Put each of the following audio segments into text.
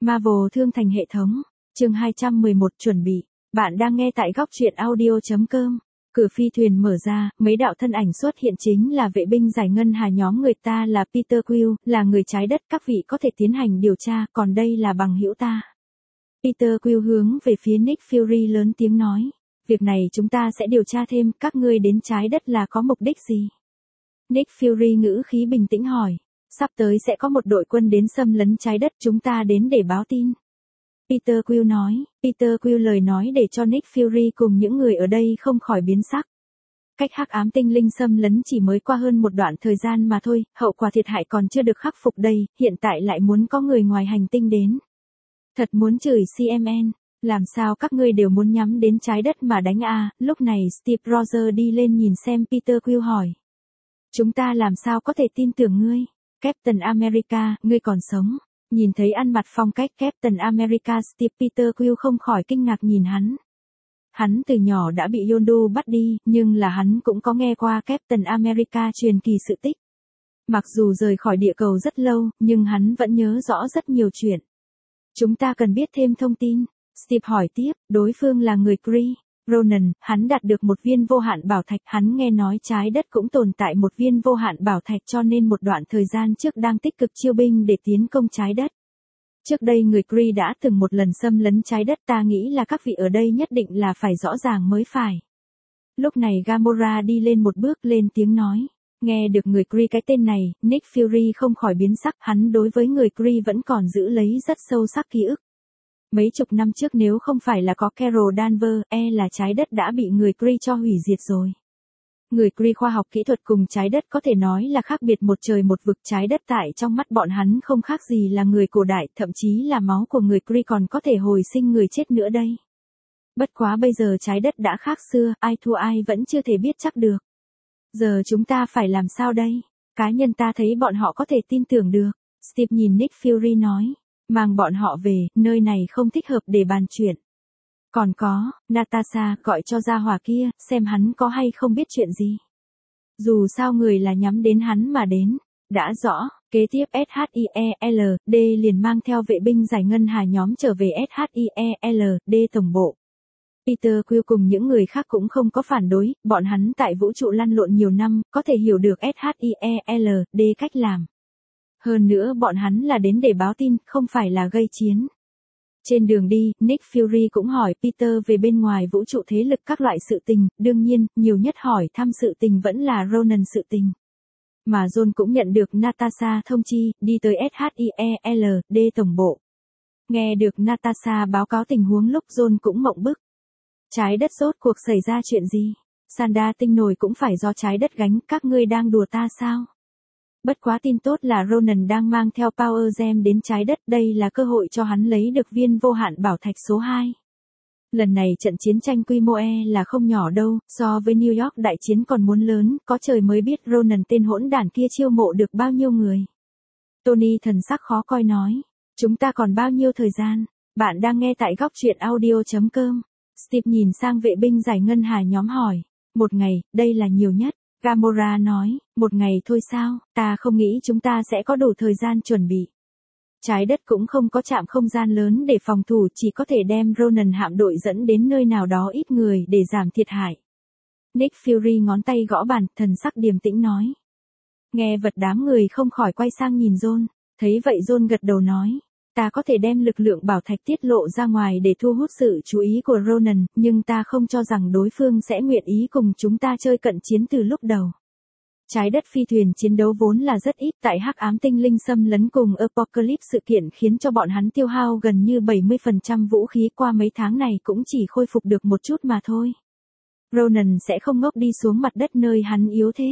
Marvel thương thành hệ thống. Chương 211 chuẩn bị. Bạn đang nghe tại góc truyện audio.com. Cửa phi thuyền mở ra, mấy đạo thân ảnh xuất hiện chính là vệ binh giải ngân hà nhóm người ta là Peter Quill, là người trái đất, các vị có thể tiến hành điều tra, còn đây là bằng hữu ta. Peter Quill hướng về phía Nick Fury lớn tiếng nói. Việc này chúng ta sẽ điều tra thêm, các ngươi đến trái đất là có mục đích gì? Nick Fury ngữ khí bình tĩnh hỏi. Sắp tới sẽ có một đội quân đến xâm lấn trái đất, chúng ta đến để báo tin. Peter Quill nói. Peter Quill lời nói để cho Nick Fury cùng những người ở đây không khỏi biến sắc. Cách hắc ám tinh linh xâm lấn chỉ mới qua hơn một đoạn thời gian mà thôi, hậu quả thiệt hại còn chưa được khắc phục đây, hiện tại lại muốn có người ngoài hành tinh đến. Thật muốn chửi CMN, làm sao các ngươi đều muốn nhắm đến trái đất mà đánh à? Lúc này Steve Rogers đi lên nhìn xem Peter Quill hỏi. Chúng ta làm sao có thể tin tưởng ngươi? Captain America, ngươi còn sống. Nhìn thấy ăn mặc phong cách Captain America, Steve Peter Quill không khỏi kinh ngạc nhìn hắn. Hắn từ nhỏ đã bị Yondu bắt đi, nhưng là hắn cũng có nghe qua Captain America truyền kỳ sự tích. Mặc dù rời khỏi địa cầu rất lâu, nhưng hắn vẫn nhớ rõ rất nhiều chuyện. Chúng ta cần biết thêm thông tin. Steve hỏi tiếp, đối phương là người Kree. Ronan, hắn đạt được một viên vô hạn bảo thạch, hắn nghe nói trái đất cũng tồn tại một viên vô hạn bảo thạch cho nên một đoạn thời gian trước đang tích cực chiêu binh để tiến công trái đất. Trước đây người Kree đã từng một lần xâm lấn trái đất, ta nghĩ là các vị ở đây nhất định là phải rõ ràng mới phải. Lúc này Gamora đi lên một bước lên tiếng nói. Nghe được người Kree cái tên này, Nick Fury không khỏi biến sắc, hắn đối với người Kree vẫn còn giữ lấy rất sâu sắc ký ức. Mấy chục năm trước nếu không phải là có Carol Danvers, là trái đất đã bị người Kree cho hủy diệt rồi. Người Kree khoa học kỹ thuật cùng trái đất có thể nói là khác biệt một trời một vực, trái đất tại trong mắt bọn hắn không khác gì là người cổ đại, thậm chí là máu của người Kree còn có thể hồi sinh người chết nữa đây. Bất quá bây giờ trái đất đã khác xưa, ai thua ai vẫn chưa thể biết chắc được. Giờ chúng ta phải làm sao đây? Cá nhân ta thấy bọn họ có thể tin tưởng được. Steve nhìn Nick Fury nói. Mang bọn họ về, nơi này không thích hợp để bàn chuyện. Còn có, Natasha, gọi cho gia hỏa kia, xem hắn có hay không biết chuyện gì. Dù sao người là nhắm đến hắn mà đến. Đã rõ, kế tiếp SHIELD liền mang theo vệ binh giải ngân hà nhóm trở về SHIELD tổng bộ. Peter Quill cùng những người khác cũng không có phản đối, bọn hắn tại vũ trụ lăn lộn nhiều năm, có thể hiểu được SHIELD cách làm. Hơn nữa bọn hắn là đến để báo tin, không phải là gây chiến. Trên đường đi, Nick Fury cũng hỏi Peter về bên ngoài vũ trụ thế lực các loại sự tình, đương nhiên, nhiều nhất hỏi thăm sự tình vẫn là Ronan sự tình. Mà John cũng nhận được Natasha thông chi, đi tới SHIELD tổng bộ. Nghe được Natasha báo cáo tình huống lúc John cũng mộng bức. Trái đất rốt cuộc xảy ra chuyện gì? Sanda tinh nổi cũng phải do trái đất gánh, các ngươi đang đùa ta sao? Bất quá tin tốt là Ronan đang mang theo Power Gem đến trái đất, đây là cơ hội cho hắn lấy được viên vô hạn bảo thạch số 2. Lần này trận chiến tranh quy mô là không nhỏ đâu, so với New York đại chiến còn muốn lớn, có trời mới biết Ronan tên hỗn đản kia chiêu mộ được bao nhiêu người. Tony thần sắc khó coi nói, chúng ta còn bao nhiêu thời gian? Bạn đang nghe tại góc truyện audio.com. Steve nhìn sang vệ binh giải ngân hà nhóm hỏi, một ngày, đây là nhiều nhất. Gamora nói, một ngày thôi sao, ta không nghĩ chúng ta sẽ có đủ thời gian chuẩn bị. Trái đất cũng không có trạm không gian lớn để phòng thủ, chỉ có thể đem Ronan hạm đội dẫn đến nơi nào đó ít người để giảm thiệt hại. Nick Fury ngón tay gõ bàn, thần sắc điềm tĩnh nói. Nghe vật đám người không khỏi quay sang nhìn John, thấy vậy John gật đầu nói. Ta có thể đem lực lượng bảo thạch tiết lộ ra ngoài để thu hút sự chú ý của Ronan, nhưng ta không cho rằng đối phương sẽ nguyện ý cùng chúng ta chơi cận chiến từ lúc đầu. Trái đất phi thuyền chiến đấu vốn là rất ít, tại hắc ám tinh linh xâm lấn cùng Apocalypse sự kiện khiến cho bọn hắn tiêu hao gần như 70% vũ khí, qua mấy tháng này cũng chỉ khôi phục được một chút mà thôi. Ronan sẽ không ngốc đi xuống mặt đất nơi hắn yếu thế.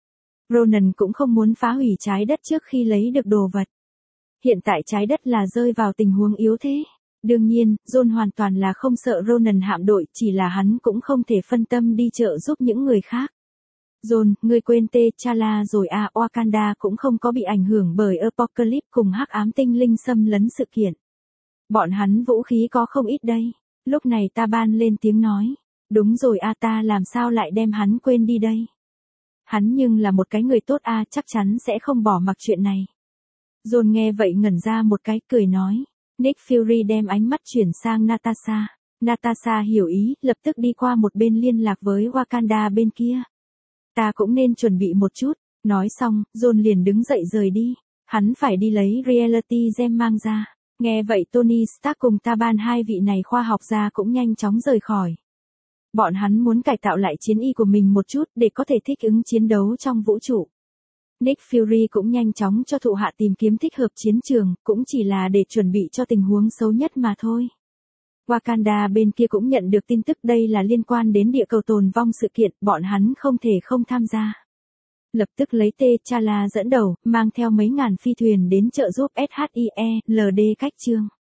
Ronan cũng không muốn phá hủy trái đất trước khi lấy được đồ vật. Hiện tại trái đất là rơi vào tình huống yếu thế. Đương nhiên, John hoàn toàn là không sợ Ronan hạm đội, chỉ là hắn cũng không thể phân tâm đi trợ giúp những người khác. John, ngươi quên T'Challa rồi à? Wakanda cũng không có bị ảnh hưởng bởi Apocalypse cùng hắc ám tinh linh xâm lấn sự kiện. Bọn hắn vũ khí có không ít đây. Lúc này Taban lên tiếng nói. Đúng rồi à, ta làm sao lại đem hắn quên đi đây? Hắn nhưng là một cái người tốt à, chắc chắn sẽ không bỏ mặc chuyện này. John nghe vậy ngẩn ra một cái, cười nói. Nick Fury đem ánh mắt chuyển sang Natasha. Natasha hiểu ý, lập tức đi qua một bên liên lạc với Wakanda bên kia. Ta cũng nên chuẩn bị một chút. Nói xong, John liền đứng dậy rời đi. Hắn phải đi lấy Reality Gem mang ra. Nghe vậy Tony Stark cùng Taban, hai vị này khoa học gia cũng nhanh chóng rời khỏi. Bọn hắn muốn cải tạo lại chiến y của mình một chút để có thể thích ứng chiến đấu trong vũ trụ. Nick Fury cũng nhanh chóng cho thủ hạ tìm kiếm thích hợp chiến trường, cũng chỉ là để chuẩn bị cho tình huống xấu nhất mà thôi. Wakanda bên kia cũng nhận được tin tức đây là liên quan đến địa cầu tồn vong sự kiện, bọn hắn không thể không tham gia. Lập tức lấy T'Challa dẫn đầu, mang theo mấy ngàn phi thuyền đến trợ giúp SHIELD cách chương.